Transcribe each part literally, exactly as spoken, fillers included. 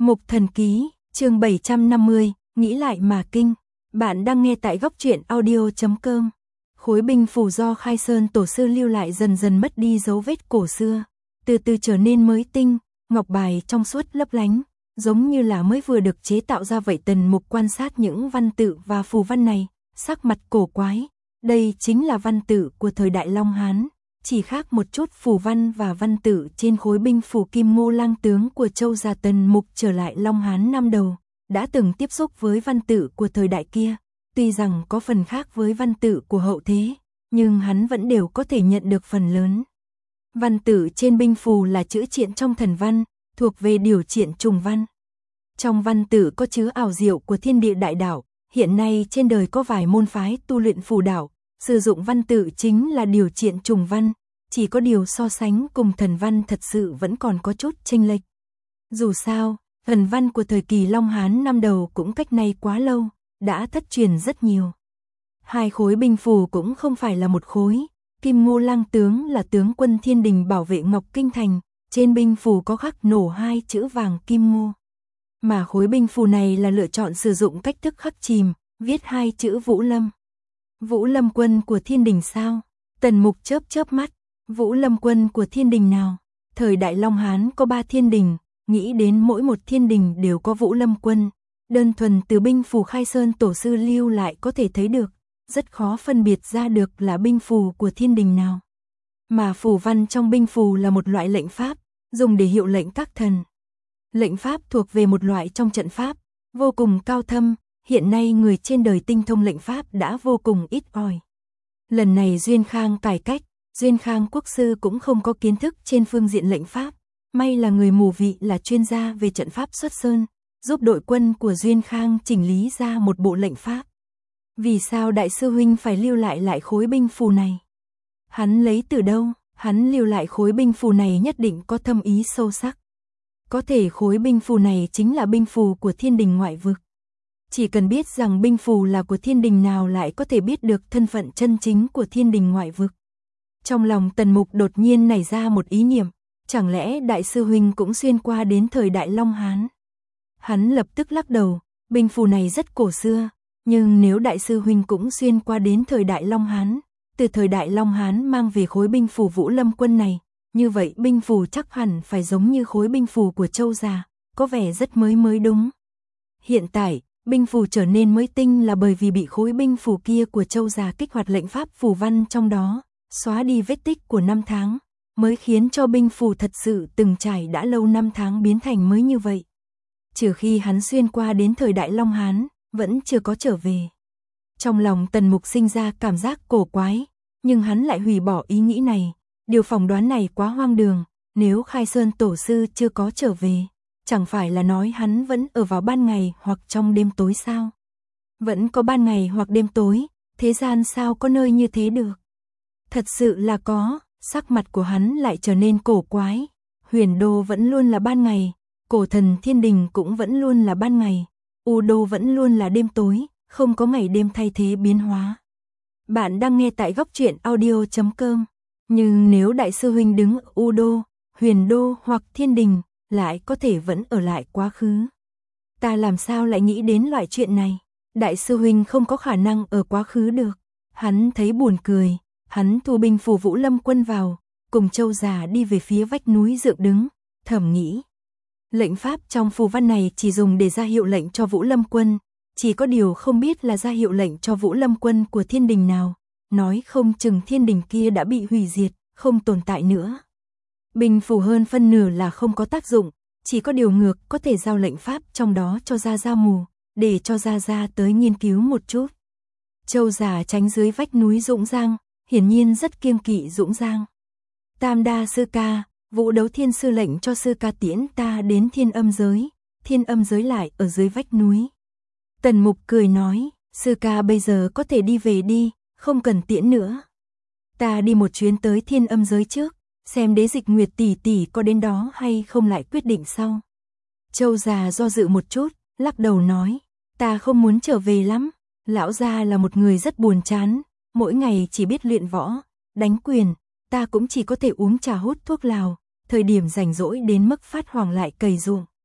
Mục Thần Ký, chương bảy trăm năm mươi, nghĩ lại mà kinh. Bạn đang nghe tại góc truyện audio chấm com. Khối binh phù do Khai Sơn tổ sư lưu lại dần dần mất đi dấu vết cổ xưa, từ từ trở nên mới tinh, ngọc bài trong suốt lấp lánh, giống như là mới vừa được chế tạo ra vậy. Tần Mục quan sát những văn tự và phù văn này, sắc mặt cổ quái. Đây chính là văn tự của thời đại Long Hán, chỉ khác một chút phù văn và văn tự trên khối binh phù Kim Ngô Lang tướng của Châu gia. Tần Mục trở lại Long Hán năm đầu, đã từng tiếp xúc với văn tự của thời đại kia, tuy rằng có phần khác với văn tự của hậu thế, nhưng hắn vẫn đều có thể nhận được phần lớn. Văn tự trên binh phù là chữ triện trong thần văn, thuộc về điều triện trùng văn. Trong văn tự có chứa ảo diệu của thiên địa đại đạo, hiện nay trên đời có vài môn phái tu luyện phù đạo, sử dụng văn tự chính là điều triện trùng văn, chỉ có điều so sánh cùng thần văn thật sự vẫn còn có chút chênh lệch. Dù sao, thần văn của thời kỳ Long Hán năm đầu cũng cách nay quá lâu, đã thất truyền rất nhiều. Hai khối binh phù cũng không phải là một khối, Kim Ngô Lang tướng là tướng quân thiên đình bảo vệ Ngọc Kinh Thành, trên binh phù có khắc nổ hai chữ vàng Kim Ngô. Mà khối binh phù này là lựa chọn sử dụng cách thức khắc chìm, viết hai chữ Vũ Lâm. Vũ Lâm quân của thiên đình sao? Tần Mục chớp chớp mắt, Vũ Lâm quân của thiên đình nào? Thời đại Long Hán có ba thiên đình, nghĩ đến mỗi một thiên đình đều có Vũ Lâm quân, đơn thuần từ binh phù Khai Sơn tổ sư lưu lại có thể thấy được, rất khó phân biệt ra được là binh phù của thiên đình nào. Mà phù văn trong binh phù là một loại lệnh pháp, dùng để hiệu lệnh các thần. Lệnh pháp thuộc về một loại trong trận pháp, vô cùng cao thâm, hiện nay người trên đời tinh thông lệnh pháp đã vô cùng ít ỏi. Lần này Duyên Khang cải cách, Duyên Khang quốc sư cũng không có kiến thức trên phương diện lệnh pháp, may là người mù vị là chuyên gia về trận pháp xuất sơn, giúp đội quân của Duyên Khang chỉnh lý ra một bộ lệnh pháp. Vì sao đại sư huynh phải lưu lại lại khối binh phù này? Hắn lấy từ đâu? Hắn lưu lại khối binh phù này nhất định có thâm ý sâu sắc. Có thể khối binh phù này chính là binh phù của thiên đình ngoại vực. Chỉ cần biết rằng binh phù là của thiên đình nào lại có thể biết được thân phận chân chính của thiên đình ngoại vực. Trong lòng Tần Mục đột nhiên nảy ra một ý niệm, chẳng lẽ đại sư huynh cũng xuyên qua đến thời đại Long Hán? Hắn lập tức lắc đầu, binh phù này rất cổ xưa, nhưng nếu đại sư huynh cũng xuyên qua đến thời đại Long Hán, từ thời đại Long Hán mang về khối binh phù Vũ Lâm quân này, như vậy binh phù chắc hẳn phải giống như khối binh phù của Châu gia, có vẻ rất mới mới đúng. Hiện tại, binh phù trở nên mới tinh là bởi vì bị khối binh phù kia của Châu gia kích hoạt lệnh pháp phù văn trong đó, xóa đi vết tích của năm tháng, mới khiến cho binh phù thật sự từng trải đã lâu năm tháng biến thành mới như vậy. Trừ khi hắn xuyên qua đến thời đại Long Hán, vẫn chưa có trở về. Trong lòng Tần Mục sinh ra cảm giác cổ quái, nhưng hắn lại hủy bỏ ý nghĩ này, điều phỏng đoán này quá hoang đường, nếu Khai Sơn tổ sư chưa có trở về, chẳng phải là nói hắn vẫn ở vào ban ngày hoặc trong đêm tối sao? Vẫn có ban ngày hoặc đêm tối, thế gian sao có nơi như thế được? Thật sự là có, sắc mặt của hắn lại trở nên cổ quái, Huyền Đô vẫn luôn là ban ngày, cổ thần thiên đình cũng vẫn luôn là ban ngày, U Đô vẫn luôn là đêm tối, không có ngày đêm thay thế biến hóa. Bạn đang nghe tại góc truyện audio chấm com, nhưng nếu đại sư huynh đứng ở U Đô, Huyền Đô hoặc thiên đình, lại có thể vẫn ở lại quá khứ. Ta làm sao lại nghĩ đến loại chuyện này? Đại sư huynh không có khả năng ở quá khứ được. Hắn thấy buồn cười, hắn thu binh phù Vũ Lâm quân vào, cùng Châu già đi về phía vách núi dựng đứng, thầm nghĩ. Lệnh pháp trong phù văn này chỉ dùng để ra hiệu lệnh cho Vũ Lâm quân, chỉ có điều không biết là ra hiệu lệnh cho Vũ Lâm quân của thiên đình nào, nói không chừng thiên đình kia đã bị hủy diệt, không tồn tại nữa. Binh phù hơn phân nửa là không có tác dụng, chỉ có điều ngược có thể giao lệnh pháp trong đó cho Gia Gia Mù, để cho Gia Gia tới nghiên cứu một chút. Châu già tránh dưới vách núi Dũng Giang, hiển nhiên rất kiêng kỵ Dũng Giang. Tam đa sư ca, Vũ Đấu Thiên sư lệnh cho sư ca tiễn ta đến thiên âm giới, thiên âm giới lại ở dưới vách núi. Tần Mục cười nói, sư ca bây giờ có thể đi về đi, không cần tiễn nữa. Ta đi một chuyến tới thiên âm giới trước, xem Đế Dịch Nguyệt tỷ tỷ có đến đó hay không lại quyết định sau. Châu già do dự một chút, lắc đầu nói, ta không muốn trở về lắm, lão gia là một người rất buồn chán, mỗi ngày chỉ biết luyện võ, đánh quyền, ta cũng chỉ có thể uống trà hút thuốc lào, thời điểm rảnh rỗi đến mức phát hoảng lại cày ruộng.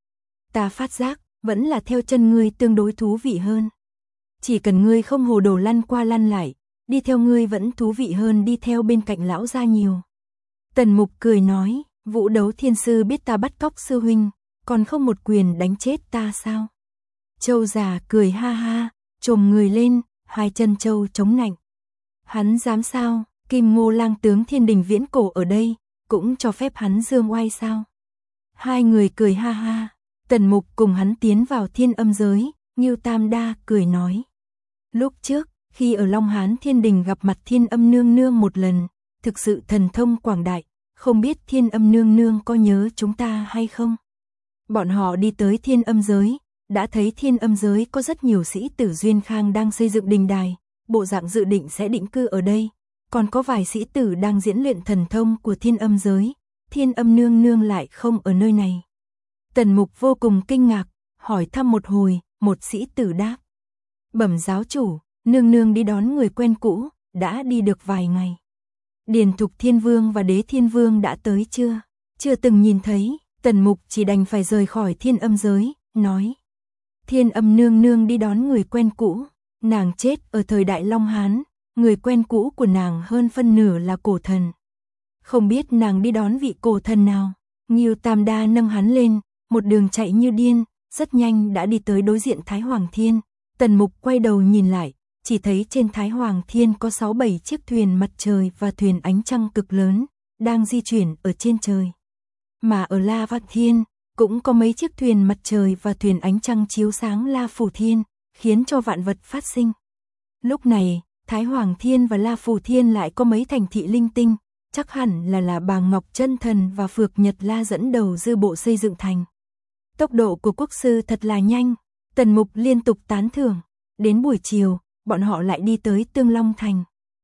Ta phát giác, vẫn là theo chân ngươi tương đối thú vị hơn. Chỉ cần ngươi không hồ đồ lăn qua lăn lại, đi theo ngươi vẫn thú vị hơn đi theo bên cạnh lão gia nhiều. Tần Mục cười nói, Vũ Đấu Thiên Sư biết ta bắt cóc sư huynh, còn không một quyền đánh chết ta sao? Châu già cười ha ha, chồm người lên, hai chân châu chống nạnh. Hắn dám sao, Kim Ngô Lang tướng thiên đình viễn cổ ở đây, cũng cho phép hắn dương oai sao? Hai người cười ha ha, Tần Mục cùng hắn tiến vào thiên âm giới, Ngưu Tam Đa cười nói. Lúc trước, khi ở Long Hán thiên đình gặp mặt thiên âm nương nương một lần, thực sự thần thông quảng đại, không biết thiên âm nương nương có nhớ chúng ta hay không? Bọn họ đi tới thiên âm giới, đã thấy thiên âm giới có rất nhiều sĩ tử Duyên Khang đang xây dựng đình đài, bộ dạng dự định sẽ định cư ở đây, còn có vài sĩ tử đang diễn luyện thần thông của thiên âm giới, thiên âm nương nương lại không ở nơi này. Tần Mục vô cùng kinh ngạc, hỏi thăm một hồi, một sĩ tử đáp. Bẩm giáo chủ, nương nương đi đón người quen cũ, đã đi được vài ngày. Điền Thục Thiên Vương và Đế Thiên Vương đã tới chưa? Chưa từng nhìn thấy, Tần Mục chỉ đành phải rời khỏi thiên âm giới, nói. Thiên âm nương nương đi đón người quen cũ, nàng chết ở thời đại Long Hán, người quen cũ của nàng hơn phân nửa là cổ thần. Không biết nàng đi đón vị cổ thần nào? Ngưu Tam Đa nâng hắn lên, một đường chạy như điên, rất nhanh đã đi tới đối diện Thái Hoàng Thiên. Tần Mục quay đầu nhìn lại, chỉ thấy trên Thái Hoàng Thiên có sáu bảy chiếc thuyền mặt trời và thuyền ánh trăng cực lớn, đang di chuyển ở trên trời. Mà ở La Vạn Thiên, cũng có mấy chiếc thuyền mặt trời và thuyền ánh trăng chiếu sáng La Phủ Thiên, khiến cho vạn vật phát sinh. Lúc này, Thái Hoàng Thiên và La Phủ Thiên lại có mấy thành thị linh tinh, chắc hẳn là là Bà Ngọc Chân Thần và Phược Nhật La dẫn đầu dư bộ xây dựng thành. Tốc độ của quốc sư thật là nhanh, Tần Mục liên tục tán thưởng. Đến buổi chiều, bọn họ lại đi tới Tương Long Thành.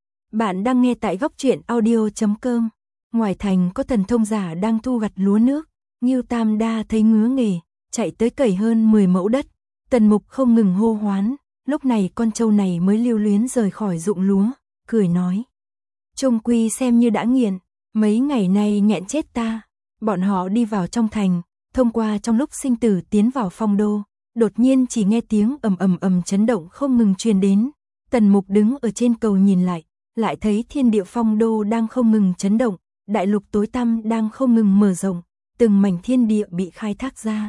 Bạn đang nghe tại góc truyện audio chấm com. Ngoài thành có thần thông giả đang thu gặt lúa nước, Ngưu Tam Đa thấy ngứa nghề, chạy tới cày hơn mười mẫu đất. Tần Mục không ngừng hô hoán, lúc này con trâu này mới lưu luyến rời khỏi ruộng lúa, cười nói. Trung quy xem như đã nghiện, mấy ngày nay nghẹn chết ta. Bọn họ đi vào trong thành, thông qua trong lúc sinh tử tiến vào phong đô, đột nhiên chỉ nghe tiếng ầm ầm ầm chấn động không ngừng truyền đến. Tần Mục đứng ở trên cầu nhìn lại, lại thấy thiên địa phong đô đang không ngừng chấn động, đại lục tối tăm đang không ngừng mở rộng, từng mảnh thiên địa bị khai thác ra.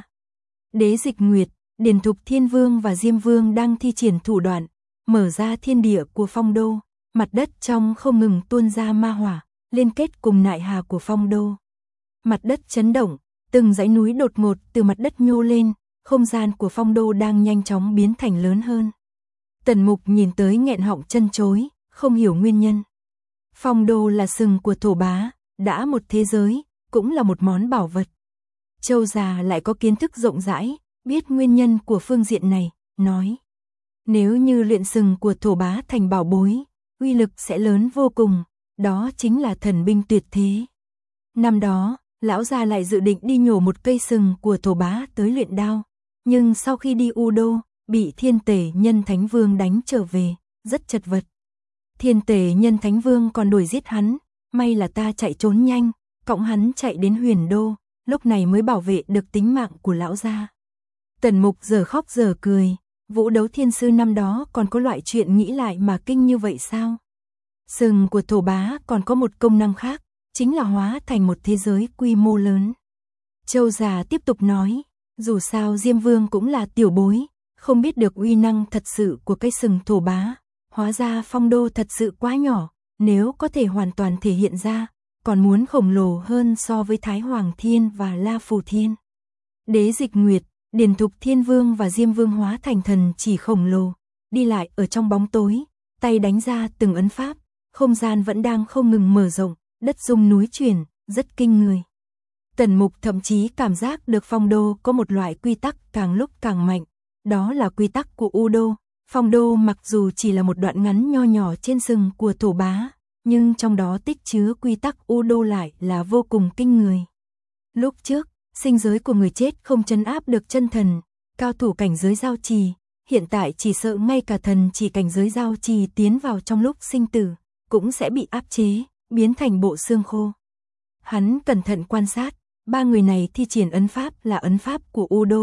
Đế Dịch Nguyệt, Điền Thục Thiên Vương và Diêm Vương đang thi triển thủ đoạn, mở ra thiên địa của phong đô, mặt đất trong không ngừng tuôn ra ma hỏa, liên kết cùng nại hà của phong đô. Mặt đất chấn động, từng dãy núi đột ngột từ mặt đất nhô lên, không gian của phong đô đang nhanh chóng biến thành lớn hơn. Tần Mục nhìn tới nghẹn họng chân chối, không hiểu nguyên nhân. Phong đô là sừng của thổ bá, đã một thế giới, cũng là một món bảo vật. Châu già lại có kiến thức rộng rãi, biết nguyên nhân của phương diện này, nói. Nếu như luyện sừng của thổ bá thành bảo bối, uy lực sẽ lớn vô cùng, đó chính là thần binh tuyệt thế. Năm đó, lão già lại dự định đi nhổ một cây sừng của thổ bá tới luyện đao, nhưng sau khi đi U Đô, bị Thiên Tể Nhân Thánh Vương đánh trở về, rất chật vật. Thiên Tể Nhân Thánh Vương còn đuổi giết hắn, may là ta chạy trốn nhanh, cõng hắn chạy đến Huyền Đô, lúc này mới bảo vệ được tính mạng của lão gia. Tần Mục giờ khóc giờ cười, Vũ Đấu Thiên Sư năm đó còn có loại chuyện nghĩ lại mà kinh như vậy sao? Sừng của thổ bá còn có một công năng khác, chính là hóa thành một thế giới quy mô lớn. Châu già tiếp tục nói, dù sao Diêm Vương cũng là tiểu bối, không biết được uy năng thật sự của cái sừng thổ bá, hóa ra phong đô thật sự quá nhỏ, nếu có thể hoàn toàn thể hiện ra, còn muốn khổng lồ hơn so với Thái Hoàng Thiên và La Phù Thiên. Đế Dịch Nguyệt, Điền Thục Thiên Vương và Diêm Vương hóa thành thần chỉ khổng lồ, đi lại ở trong bóng tối, tay đánh ra từng ấn pháp, không gian vẫn đang không ngừng mở rộng, đất rung núi chuyển, rất kinh người. Tần Mục thậm chí cảm giác được phong đô có một loại quy tắc càng lúc càng mạnh, đó là quy tắc của U Đô. Phong đô mặc dù chỉ là một đoạn ngắn nho nhỏ trên sừng của thổ bá, nhưng trong đó tích chứa quy tắc U Đô lại là vô cùng kinh người. Lúc trước, sinh giới của người chết không trấn áp được chân thần, cao thủ cảnh giới giao trì, hiện tại chỉ sợ ngay cả thần chỉ cảnh giới giao trì tiến vào trong lúc sinh tử, cũng sẽ bị áp chế, biến thành bộ xương khô. Hắn cẩn thận quan sát, ba người này thi triển ấn pháp là ấn pháp của U Đô,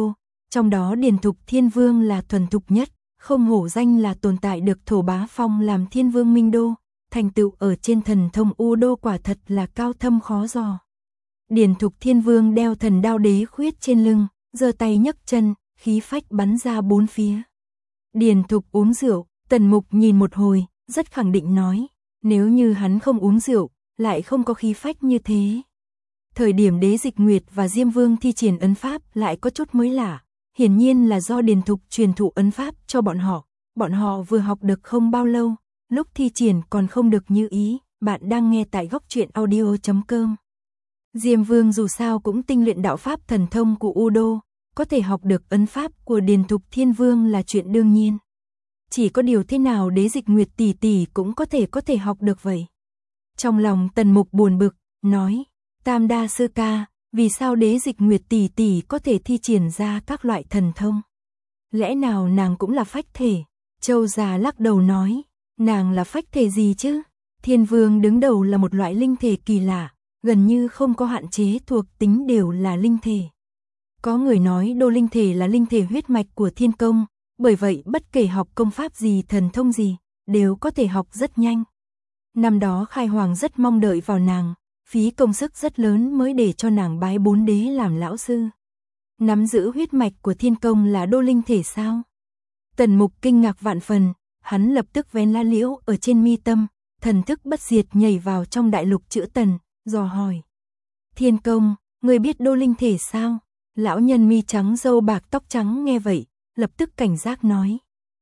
Trong đó Điền Thục Thiên Vương là thuần thục nhất, không hổ danh là tồn tại được Thổ Bá phong làm Thiên Vương Minh Đô, thành tựu ở trên thần thông U Đô quả thật là cao thâm khó dò. Điền Thục Thiên Vương đeo thần đao đế khuyết trên lưng, giơ tay nhấc chân, khí phách bắn ra bốn phía. Điền Thục uống rượu, Tần Mục nhìn một hồi, rất khẳng định nói, nếu như hắn không uống rượu, lại không có khí phách như thế. Thời điểm Đế Dịch Nguyệt và Diêm Vương thi triển ấn pháp lại có chút mới lạ, hiển nhiên là do Điền Thục truyền thụ ấn pháp cho bọn họ, bọn họ vừa học được không bao lâu, lúc thi triển còn không được như ý. Bạn đang nghe tại góc truyện audio chấm com. Diêm Vương dù sao cũng tinh luyện đạo pháp thần thông của U Đô, có thể học được ấn pháp của Điền Thục Thiên Vương là chuyện đương nhiên. Chỉ có điều thế nào Đế Dịch Nguyệt tỷ tỷ cũng có thể có thể học được vậy. Trong lòng Tần Mục buồn bực, nói, Tam Đa Sư ca, vì sao Đế Dịch Nguyệt tỷ tỷ có thể thi triển ra các loại thần thông? Lẽ nào nàng cũng là phách thể? Châu già lắc đầu nói, nàng là phách thể gì chứ? Thiên Vương đứng đầu là một loại linh thể kỳ lạ, gần như không có hạn chế thuộc tính đều là linh thể. Có người nói đô linh thể là linh thể huyết mạch của thiên công, bởi vậy bất kể học công pháp gì thần thông gì, đều có thể học rất nhanh. Năm đó Khai Hoàng rất mong đợi vào nàng, phí công sức rất lớn mới để cho nàng bái bốn đế làm lão sư. Nắm giữ huyết mạch của thiên công là đô linh thể sao? Tần Mục kinh ngạc vạn phần, hắn lập tức vén lá liễu ở trên mi tâm, thần thức bất diệt nhảy vào trong đại lục chữ Tần, dò hỏi. Thiên công, người biết đô linh thể sao? Lão nhân mi trắng râu bạc tóc trắng nghe vậy, lập tức cảnh giác nói.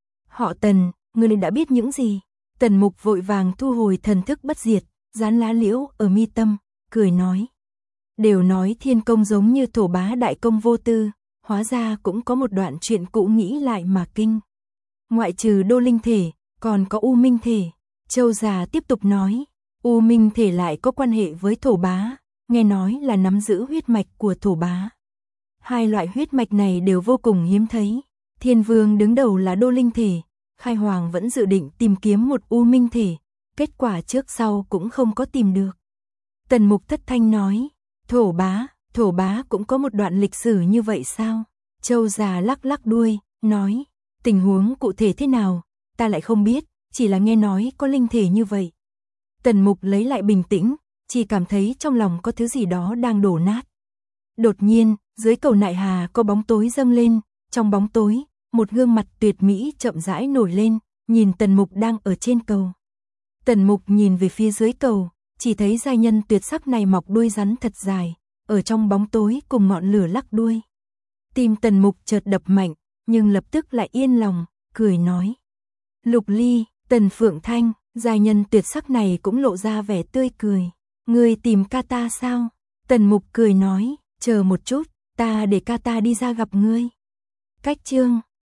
Họ Tần, người đã biết những gì? Tần Mục vội vàng thu hồi thần thức bất diệt, dán lá liễu ở mi tâm, cười nói. Đều nói thiên công giống như Thổ Bá đại công vô tư, hóa ra cũng có một đoạn chuyện cũ nghĩ lại mà kinh. Ngoại trừ đô linh thể, còn có U Minh thể. Châu già tiếp tục nói, U Minh thể lại có quan hệ với Thổ Bá, nghe nói là nắm giữ huyết mạch của Thổ Bá. Hai loại huyết mạch này đều vô cùng hiếm thấy. Thiên Vương đứng đầu là đô linh thể, Khai Hoàng vẫn dự định tìm kiếm một U Minh thể, kết quả trước sau cũng không có tìm được. Tần Mục thất thanh nói, Thổ Bá, Thổ Bá cũng có một đoạn lịch sử như vậy sao? Châu già lắc lắc đuôi, nói, tình huống cụ thể thế nào, ta lại không biết, chỉ là nghe nói có linh thể như vậy. Tần Mục lấy lại bình tĩnh, chỉ cảm thấy trong lòng có thứ gì đó đang đổ nát. Đột nhiên, dưới cầu nại hà có bóng tối dâng lên, trong bóng tối, một gương mặt tuyệt mỹ chậm rãi nổi lên, nhìn Tần Mục đang ở trên cầu. Tần Mục nhìn về phía dưới cầu, chỉ thấy giai nhân tuyệt sắc này mọc đuôi rắn thật dài, ở trong bóng tối cùng ngọn lửa lắc đuôi. Tim Tần Mục chợt đập mạnh, nhưng lập tức lại yên lòng, cười nói. Lục Ly, Tần Phượng Thanh, giai nhân tuyệt sắc này cũng lộ ra vẻ tươi cười. Ngươi tìm ca ta sao? Tần Mục cười nói, chờ một chút, ta để ca ta đi ra gặp ngươi. Cách chương